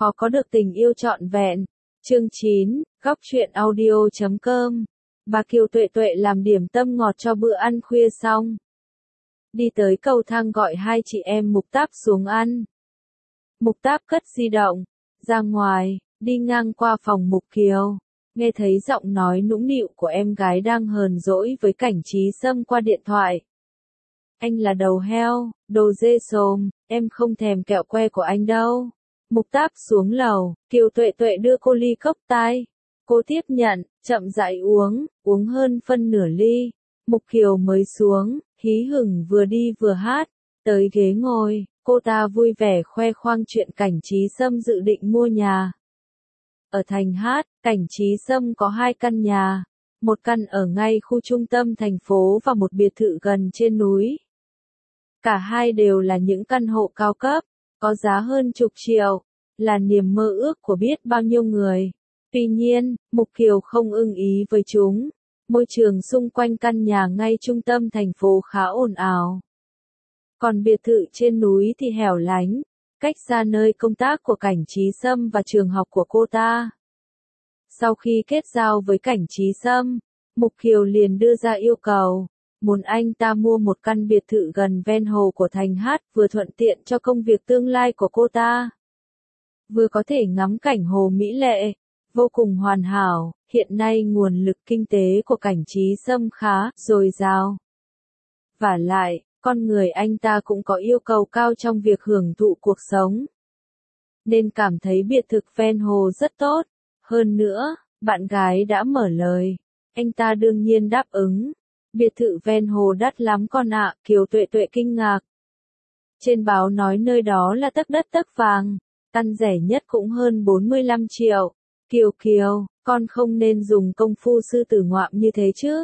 khó có được tình yêu trọn vẹn. Chương 9, góc truyện audio.com. Bà Kiều Tuệ Tuệ làm điểm tâm ngọt cho bữa ăn khuya xong. Đi tới cầu thang gọi hai chị em Mục Táp xuống ăn. Mục Táp cất di động, ra ngoài, đi ngang qua phòng Mục Kiều. Nghe thấy giọng nói nũng nịu của em gái đang hờn dỗi với Cảnh Trí Sâm qua điện thoại. Anh là đầu heo, đồ dê xồm, em không thèm kẹo que của anh đâu. Mục Táp xuống lầu, Kiều Tuệ Tuệ đưa cô ly cốc tai. Cô tiếp nhận, chậm rãi uống hơn phân nửa ly. Mục Kiều mới xuống, hí hửng vừa đi vừa hát. Tới ghế ngồi, cô ta vui vẻ khoe khoang chuyện Cảnh Trí Sâm dự định mua nhà. Ở Thành Hát, Cảnh Trí Sâm có 2 căn nhà. Một căn ở ngay khu trung tâm thành phố và một biệt thự gần trên núi. Cả hai đều là những căn hộ cao cấp, có giá hơn chục triệu, là niềm mơ ước của biết bao nhiêu người. Tuy nhiên, Mục Kiều không ưng ý với chúng. Môi trường xung quanh căn nhà ngay trung tâm thành phố khá ồn ào. Còn biệt thự trên núi thì hẻo lánh, cách xa nơi công tác của Cảnh Trí Sâm và trường học của cô ta. Sau khi kết giao với Cảnh Trí Sâm, Mục Kiều liền đưa ra yêu cầu, muốn anh ta mua một căn biệt thự gần ven hồ của Thành Hát, vừa thuận tiện cho công việc tương lai của cô ta, vừa có thể ngắm cảnh hồ mỹ lệ, vô cùng hoàn hảo. Hiện nay nguồn lực kinh tế của Cảnh Trí Sâm khá dồi dào. Vả lại, con người anh ta cũng có yêu cầu cao trong việc hưởng thụ cuộc sống, nên cảm thấy biệt thự ven hồ rất tốt. Hơn nữa, bạn gái đã mở lời, anh ta đương nhiên đáp ứng. Biệt thự ven hồ đắt lắm con ạ, Kiều Tuệ Tuệ kinh ngạc. Trên báo nói nơi đó là tấc đất tấc vàng, căn rẻ nhất cũng hơn 45 triệu. Kiều, con không nên dùng công phu sư tử ngoạm như thế chứ.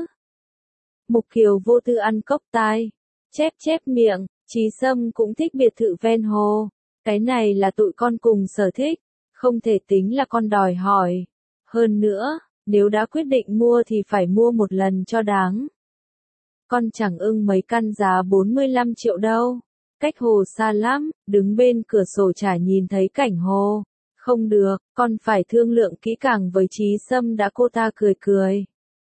Mục Kiều vô tư ăn cốc tai, chép miệng, Trí Sâm cũng thích biệt thự ven hồ. Cái này là tụi con cùng sở thích, không thể tính là con đòi hỏi. Hơn nữa, nếu đã quyết định mua thì phải mua một lần cho đáng. Con chẳng ưng mấy căn giá 45 triệu đâu. Cách hồ xa lắm, đứng bên cửa sổ chả nhìn thấy cảnh hồ. Không được, con phải thương lượng kỹ càng với Trí Sâm đã. Cô ta cười.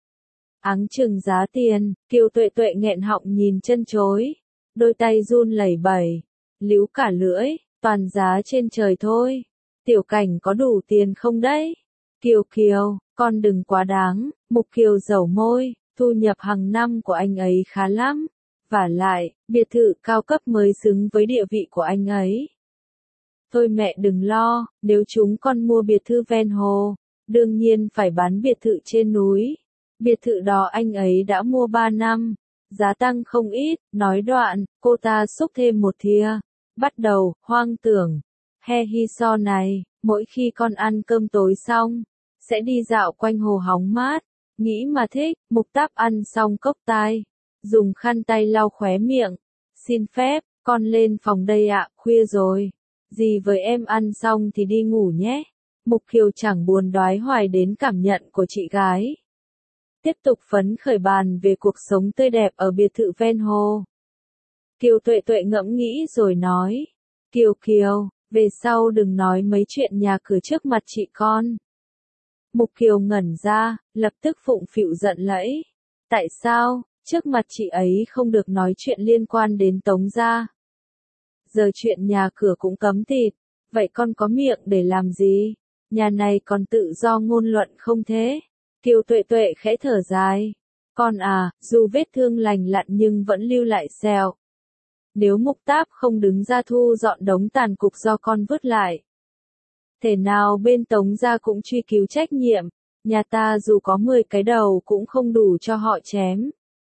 Áng chừng giá tiền, Kiều Tuệ Tuệ nghẹn họng nhìn chân chối. Đôi tay run lẩy bẩy, líu cả lưỡi, toàn giá trên trời thôi. Tiểu Cảnh có đủ tiền không đấy? Kiều, con đừng quá đáng. Mục Kiều dẩu môi, thu nhập hàng năm của anh ấy khá lắm. Vả lại, biệt thự cao cấp mới xứng với địa vị của anh ấy. Thôi mẹ đừng lo, nếu chúng con mua biệt thự ven hồ, đương nhiên phải bán biệt thự trên núi. Biệt thự đó anh ấy đã mua 3 năm, giá tăng không ít. Nói đoạn, cô ta xúc thêm một thìa. Bắt đầu, hoang tưởng. He so này, mỗi khi con ăn cơm tối xong, sẽ đi dạo quanh hồ hóng mát. Nghĩ mà thích. Mục Táp ăn xong cốc tai, dùng khăn tay lau khóe miệng. Xin phép, con lên phòng đây ạ, khuya rồi. Dì với em ăn xong thì đi ngủ nhé. Mục Kiều chẳng buồn đoái hoài đến cảm nhận của chị gái. Tiếp tục phấn khởi bàn về cuộc sống tươi đẹp ở biệt thự ven hồ. Kiều Tuệ Tuệ ngẫm nghĩ rồi nói. Kiều, về sau đừng nói mấy chuyện nhà cửa trước mặt chị con. Mục Kiều ngẩn ra, lập tức phụng phịu giận lẫy. Tại sao, trước mặt chị ấy không được nói chuyện liên quan đến Tống gia? Giờ chuyện nhà cửa cũng cấm thịt, vậy con có miệng để làm gì? Nhà này còn tự do ngôn luận không thế? Kiều Tuệ Tuệ khẽ thở dài. Con à, dù vết thương lành lặn nhưng vẫn lưu lại sẹo. Nếu Mục Táp không đứng ra thu dọn đống tàn cục do con vứt lại, thể nào bên Tống gia cũng truy cứu trách nhiệm. Nhà ta dù có 10 cái đầu cũng không đủ cho họ chém.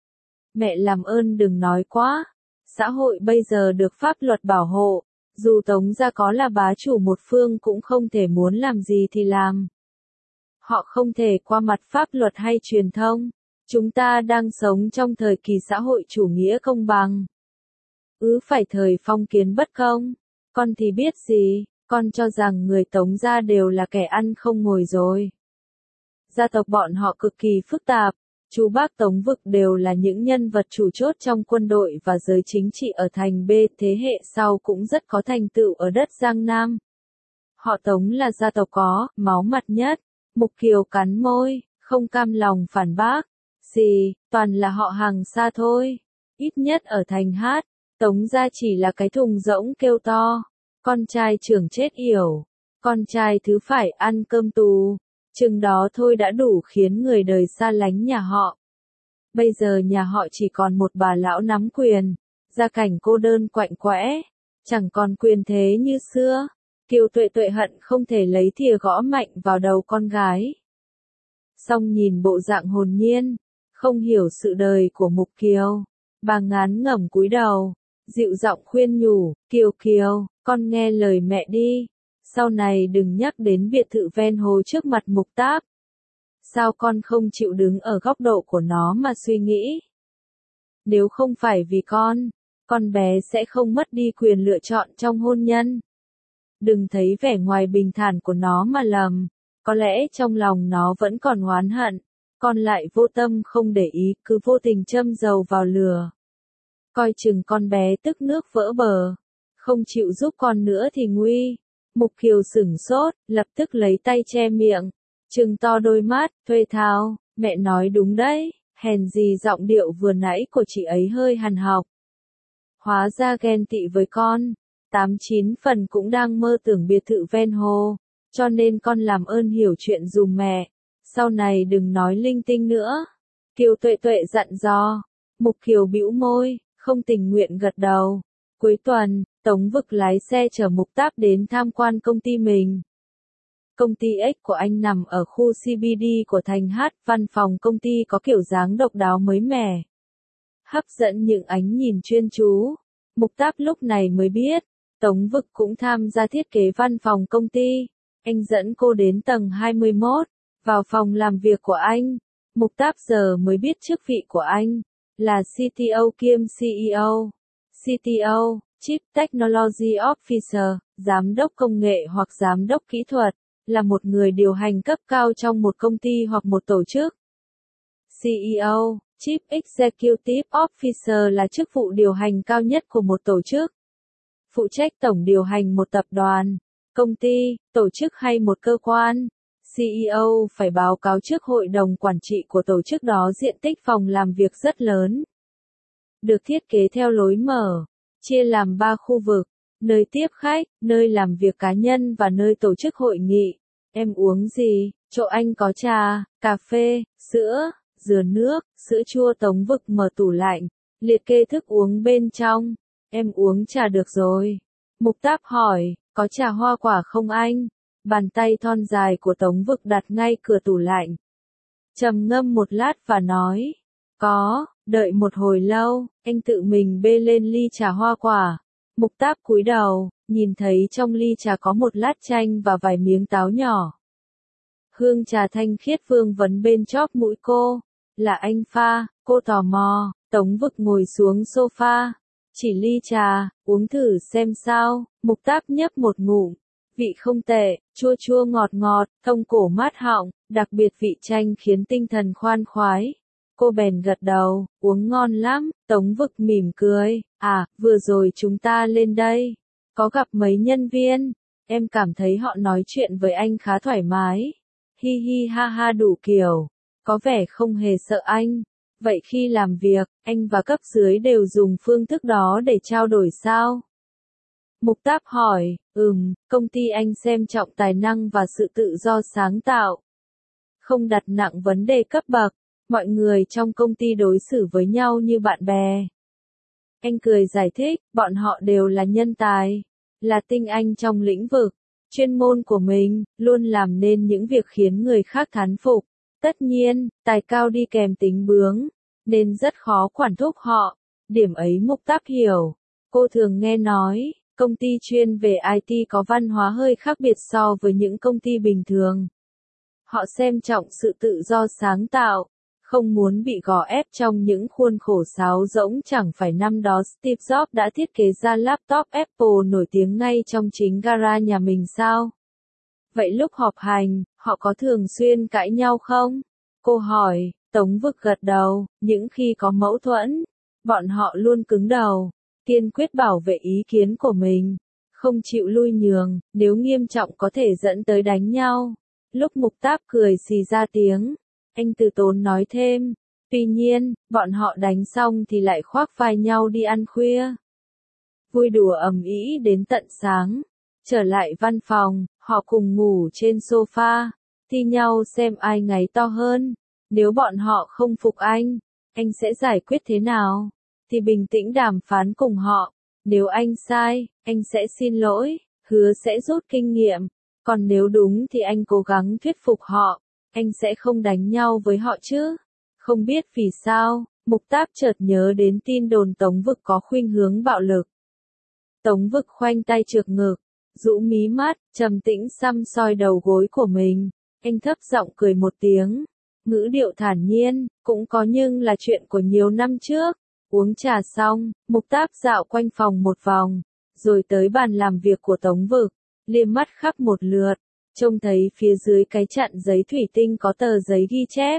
Mẹ làm ơn đừng nói quá. Xã hội bây giờ được pháp luật bảo hộ, dù Tống gia có là bá chủ một phương cũng không thể muốn làm gì thì làm. Họ không thể qua mặt pháp luật hay truyền thông. Chúng ta đang sống trong thời kỳ xã hội chủ nghĩa công bằng. Phải thời phong kiến bất công. Con thì biết gì, con cho rằng người Tống gia đều là kẻ ăn không ngồi rồi. Gia tộc bọn họ cực kỳ phức tạp. Chú bác Tống Vực đều là những nhân vật chủ chốt trong quân đội và giới chính trị ở thành B. Thế hệ sau cũng rất có thành tựu ở đất Giang Nam. Họ Tống là gia tộc có máu mặt nhất. Mục Kiều cắn môi, không cam lòng phản bác. Gì, toàn là họ hàng xa thôi. Ít nhất ở thành Hát, Tống gia chỉ là cái thùng rỗng kêu to. Con trai trưởng chết yểu. Con trai thứ phải ăn cơm tù. Chừng đó thôi đã đủ khiến người đời xa lánh nhà họ. Bây giờ nhà họ chỉ còn một bà lão nắm quyền. Gia cảnh cô đơn quạnh quẽ. Chẳng còn quyền thế như xưa. Kiều Tuệ Tuệ hận không thể lấy thìa gõ mạnh vào đầu con gái. Xong nhìn bộ dạng hồn nhiên, không hiểu sự đời của Mục Kiều. Bà ngán ngẩm cúi đầu, dịu giọng khuyên nhủ, Kiều Kiều, con nghe lời mẹ đi. Sau này đừng nhắc đến biệt thự ven hồ trước mặt Mục Táp. Sao con không chịu đứng ở góc độ của nó mà suy nghĩ? Nếu không phải vì con bé sẽ không mất đi quyền lựa chọn trong hôn nhân. Đừng thấy vẻ ngoài bình thản của nó mà lầm, có lẽ trong lòng nó vẫn còn oán hận, con lại vô tâm không để ý, cứ vô tình châm dầu vào lửa. Coi chừng con bé tức nước vỡ bờ, không chịu giúp con nữa thì nguy. Mục Kiều sửng sốt, lập tức lấy tay che miệng, trừng to đôi mắt, thuê tháo, mẹ nói đúng đấy, hèn gì giọng điệu vừa nãy của chị ấy hơi hằn học. Hóa ra ghen tị với con. 89 phần cũng đang mơ tưởng biệt thự ven hồ, cho nên con làm ơn hiểu chuyện dùm mẹ, sau này đừng nói linh tinh nữa. Kiều Tuệ Tuệ dặn dò. Mục Kiều bĩu môi, không tình nguyện gật đầu. Cuối tuần, Tống Vực lái xe chở Mục Táp đến tham quan công ty mình. Công ty X của anh nằm ở khu CBD của thành Hát, văn phòng công ty có kiểu dáng độc đáo mới mẻ, hấp dẫn những ánh nhìn chuyên chú. Mục Táp lúc này mới biết, Tống Vực cũng tham gia thiết kế văn phòng công ty. Anh dẫn cô đến tầng 21, vào phòng làm việc của anh. Mục Táp giờ mới biết chức vị của anh là CTO kiêm CEO. CTO, Chief Technology Officer, giám đốc công nghệ hoặc giám đốc kỹ thuật, là một người điều hành cấp cao trong một công ty hoặc một tổ chức. CEO, Chief Executive Officer là chức vụ điều hành cao nhất của một tổ chức. Phụ trách tổng điều hành một tập đoàn, công ty, tổ chức hay một cơ quan. CEO phải báo cáo trước hội đồng quản trị của tổ chức đó diện tích phòng làm việc rất lớn. Được thiết kế theo lối mở, chia làm 3 khu vực, nơi tiếp khách, nơi làm việc cá nhân và nơi tổ chức hội nghị. Em uống gì? Chỗ anh có trà, cà phê, sữa, dừa nước, sữa chua. Tống Vực mở tủ lạnh, liệt kê thức uống bên trong. Em uống trà được rồi. Mục Táp hỏi, có trà hoa quả không anh? Bàn tay thon dài của Tống Vực đặt ngay cửa tủ lạnh. Trầm ngâm một lát và nói, có. Đợi một hồi lâu, anh tự mình bê lên ly trà hoa quả. Mục Táp cúi đầu, nhìn thấy trong ly trà có một lát chanh và vài miếng táo nhỏ. Hương trà thanh khiết vương vấn bên chóp mũi cô. Là anh pha, cô tò mò. Tống Vực ngồi xuống sofa, chỉ ly trà, uống thử xem sao. Mục Táp nhấp một ngụm, vị không tệ, chua chua ngọt ngọt, thông cổ mát họng, đặc biệt vị chanh khiến tinh thần khoan khoái. Cô bèn gật đầu, uống ngon lắm. Tống Vực mỉm cười, à, vừa rồi chúng ta lên đây, có gặp mấy nhân viên, em cảm thấy họ nói chuyện với anh khá thoải mái. Hi hi ha ha đủ kiểu, có vẻ không hề sợ anh. Vậy khi làm việc, anh và cấp dưới đều dùng phương thức đó để trao đổi sao? Mục Táp hỏi, công ty anh xem trọng tài năng và sự tự do sáng tạo, không đặt nặng vấn đề cấp bậc. Mọi người trong công ty đối xử với nhau như bạn bè. Anh cười giải thích, bọn họ đều là nhân tài, là tinh anh trong lĩnh vực, chuyên môn của mình, luôn làm nên những việc khiến người khác thán phục. Tất nhiên, tài cao đi kèm tính bướng, nên rất khó quản thúc họ. Điểm ấy Mục Táp hiểu. Cô thường nghe nói, công ty chuyên về IT có văn hóa hơi khác biệt so với những công ty bình thường. Họ xem trọng sự tự do sáng tạo, không muốn bị gò ép trong những khuôn khổ sáo rỗng. Chẳng phải năm đó Steve Jobs đã thiết kế ra laptop Apple nổi tiếng ngay trong chính gara nhà mình sao? Vậy lúc họp hành, họ có thường xuyên cãi nhau không? Cô hỏi. Tống Vực gật đầu, những khi có mâu thuẫn, bọn họ luôn cứng đầu, kiên quyết bảo vệ ý kiến của mình, không chịu lui nhường, nếu nghiêm trọng có thể dẫn tới đánh nhau. Lúc Mục Táp cười xì ra tiếng, anh Từ Tốn nói thêm, tuy nhiên, bọn họ đánh xong thì lại khoác vai nhau đi ăn khuya. Vui đùa ầm ĩ đến tận sáng. Trở lại văn phòng, họ cùng ngủ trên sofa, thi nhau xem ai ngáy to hơn. Nếu bọn họ không phục anh sẽ giải quyết thế nào? Thì bình tĩnh đàm phán cùng họ. Nếu anh sai, anh sẽ xin lỗi, hứa sẽ rút kinh nghiệm. Còn nếu đúng thì anh cố gắng thuyết phục họ, anh sẽ không đánh nhau với họ chứ. Không biết vì sao, Mục Táp chợt nhớ đến tin đồn Tống Vực có khuynh hướng bạo lực. Tống Vực khoanh tay trượt ngực, rũ mí mắt, trầm tĩnh săm soi đầu gối của mình. Anh thấp giọng cười một tiếng, ngữ điệu thản nhiên, cũng có nhưng là chuyện của nhiều năm trước. Uống trà xong, Mục Táp dạo quanh phòng một vòng, rồi tới bàn làm việc của Tống Vực, liếc mắt khắp một lượt, trông thấy phía dưới cái chặn giấy thủy tinh có tờ giấy ghi chép.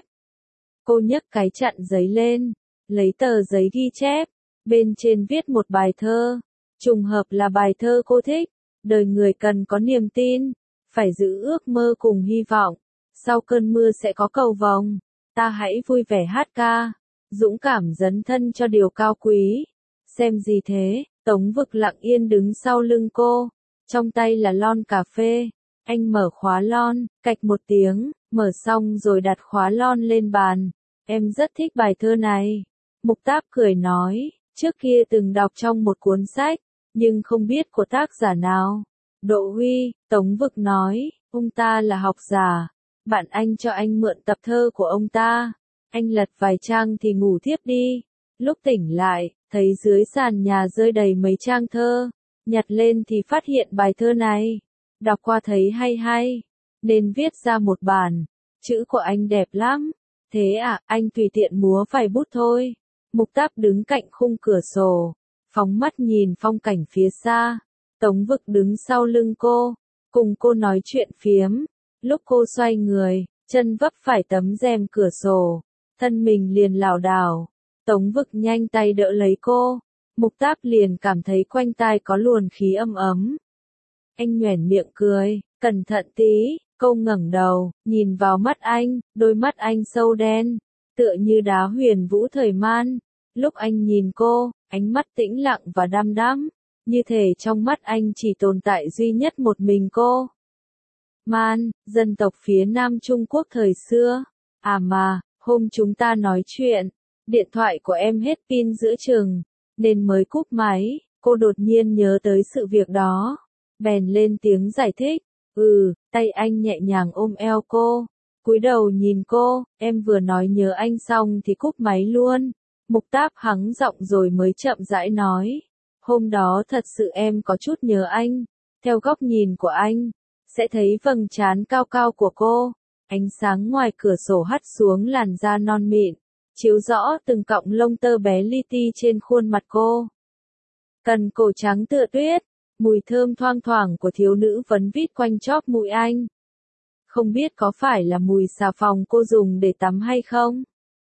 Cô nhấc cái chặn giấy lên, lấy tờ giấy ghi chép, bên trên viết một bài thơ, trùng hợp là bài thơ cô thích. Đời người cần có niềm tin, phải giữ ước mơ cùng hy vọng, sau cơn mưa sẽ có cầu vồng, ta hãy vui vẻ hát ca, dũng cảm dấn thân cho điều cao quý. Xem gì thế? Tống Vực lặng yên đứng sau lưng cô, trong tay là lon cà phê, anh mở khóa lon, cạch một tiếng, mở xong rồi đặt khóa lon lên bàn. Em rất thích bài thơ này. Mục Táp cười nói, trước kia từng đọc trong một cuốn sách, nhưng không biết của tác giả nào. Độ Huy, Tống Vực nói, ông ta là học giả, bạn anh cho anh mượn tập thơ của ông ta. Anh lật vài trang thì ngủ thiếp đi. Lúc tỉnh lại, thấy dưới sàn nhà rơi đầy mấy trang thơ. Nhặt lên thì phát hiện bài thơ này. Đọc qua thấy hay hay, nên viết ra một bản. Chữ của anh đẹp lắm. Thế à, anh tùy tiện múa vài bút thôi. Mục Táp đứng cạnh khung cửa sổ, phóng mắt nhìn phong cảnh phía xa. Tống Vực đứng sau lưng cô, cùng cô nói chuyện phiếm. Lúc cô xoay người, chân vấp phải tấm rèm cửa sổ, thân mình liền lảo đảo. Tống Vực nhanh tay đỡ lấy cô. Mục Táp liền cảm thấy quanh tai có luồng khí ấm ấm. Anh nhoẻn miệng cười, cẩn thận tí. Cô ngẩng đầu, nhìn vào mắt anh, đôi mắt anh sâu đen, tựa như đá huyền vũ thời man. Lúc anh nhìn cô, ánh mắt tĩnh lặng và đăm đăm, như thể trong mắt anh chỉ tồn tại duy nhất một mình cô. Man, dân tộc phía Nam Trung Quốc thời xưa. À mà, hôm chúng ta nói chuyện, điện thoại của em hết pin giữa chừng, nên mới cúp máy. Cô đột nhiên nhớ tới sự việc đó, bèn lên tiếng giải thích. Tay anh nhẹ nhàng ôm eo cô, cúi đầu nhìn cô, em vừa nói nhớ anh xong thì cúp máy luôn. Mục Táp hắng giọng rồi mới chậm rãi nói, hôm đó thật sự em có chút nhớ anh. Theo góc nhìn của anh, sẽ thấy vầng trán cao cao của cô, ánh sáng ngoài cửa sổ hắt xuống làn da non mịn, chiếu rõ từng cọng lông tơ bé li ti trên khuôn mặt cô. Cần cổ trắng tựa tuyết. Mùi thơm thoang thoảng của thiếu nữ vấn vít quanh chóp mũi anh. Không biết có phải là mùi xà phòng cô dùng để tắm hay không?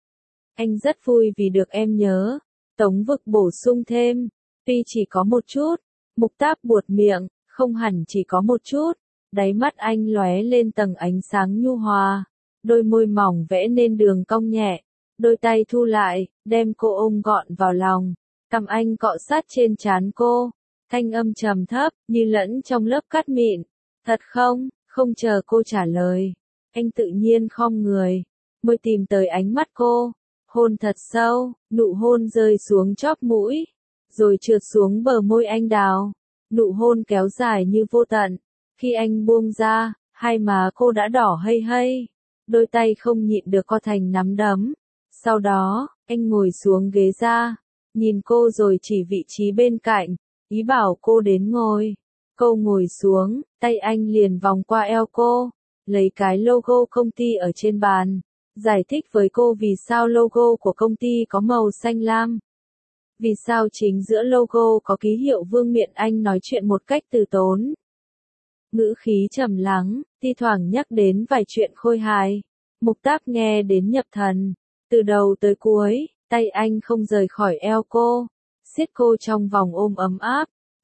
Anh rất vui vì được em nhớ. Tống Vực bổ sung thêm. Tuy chỉ có một chút. Mục Táp buột miệng, không hẳn chỉ có một chút. Đáy mắt anh lóe lên tầng ánh sáng nhu hòa. Đôi môi mỏng vẽ nên đường cong nhẹ. Đôi tay thu lại, đem cô ôm gọn vào lòng. Cằm anh cọ sát trên trán cô. Thanh âm trầm thấp, như lẫn trong lớp cát mịn. Thật không? Không chờ cô trả lời. Anh tự nhiên khom người, môi tìm tới ánh mắt cô. Hôn thật sâu, nụ hôn rơi xuống chóp mũi, rồi trượt xuống bờ môi anh đào. Nụ hôn kéo dài như vô tận. Khi anh buông ra, hai má cô đã đỏ hây hây. Đôi tay không nhịn được co thành nắm đấm. Sau đó, anh ngồi xuống ghế ra, nhìn cô rồi chỉ vị trí bên cạnh. Ý bảo cô đến ngồi. Cô ngồi xuống, tay anh liền vòng qua eo cô, lấy cái logo công ty ở trên bàn, giải thích với cô vì sao logo của công ty có màu xanh lam. Vì sao chính giữa logo có ký hiệu vương miện. Anh nói chuyện một cách từ tốn, ngữ khí trầm lắng, thi thoảng nhắc đến vài chuyện khôi hài. Mục Táp nghe đến nhập thần, từ đầu tới cuối, tay anh không rời khỏi eo cô. Siết cô trong vòng ôm ấm áp,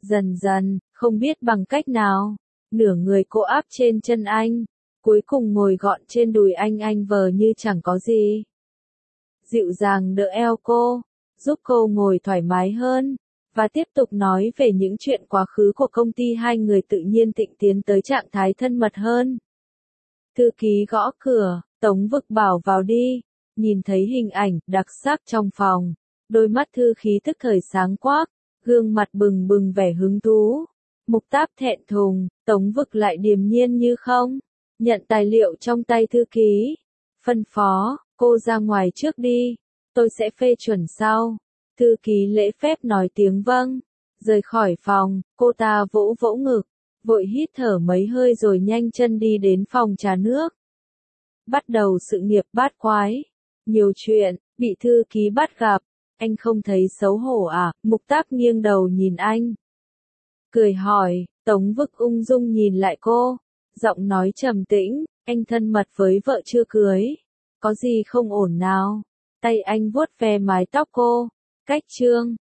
Dần dần, không biết bằng cách nào, nửa người cô áp trên chân anh, cuối cùng ngồi gọn trên đùi anh vờ như chẳng có gì. Dịu dàng đỡ eo cô, giúp cô ngồi thoải mái hơn, và tiếp tục nói về những chuyện quá khứ của công ty. Hai người tự nhiên tịnh tiến tới trạng thái thân mật hơn. Thư ký gõ cửa, Tống Vực bảo vào đi, nhìn thấy hình ảnh đặc sắc trong phòng, đôi mắt thư ký tức thời sáng quắc, gương mặt bừng bừng vẻ hứng thú. Mục Táp thẹn thùng, Tống Vực lại điềm nhiên như không, nhận tài liệu trong tay thư ký, phân phó, cô ra ngoài trước đi, tôi sẽ phê chuẩn sau. Thư ký lễ phép nói tiếng vâng, rời khỏi phòng, cô ta vỗ vỗ ngực, vội hít thở mấy hơi rồi nhanh chân đi đến phòng trà nước. Bắt đầu sự nghiệp bát quái, nhiều chuyện, bị thư ký bắt gặp, anh không thấy xấu hổ à? Mục Táp nghiêng đầu nhìn anh, cười hỏi. Tống Vực ung dung nhìn lại cô, giọng nói trầm tĩnh, anh thân mật với vợ chưa cưới, có gì không ổn nào? Tay anh vuốt ve mái tóc cô, cách chương.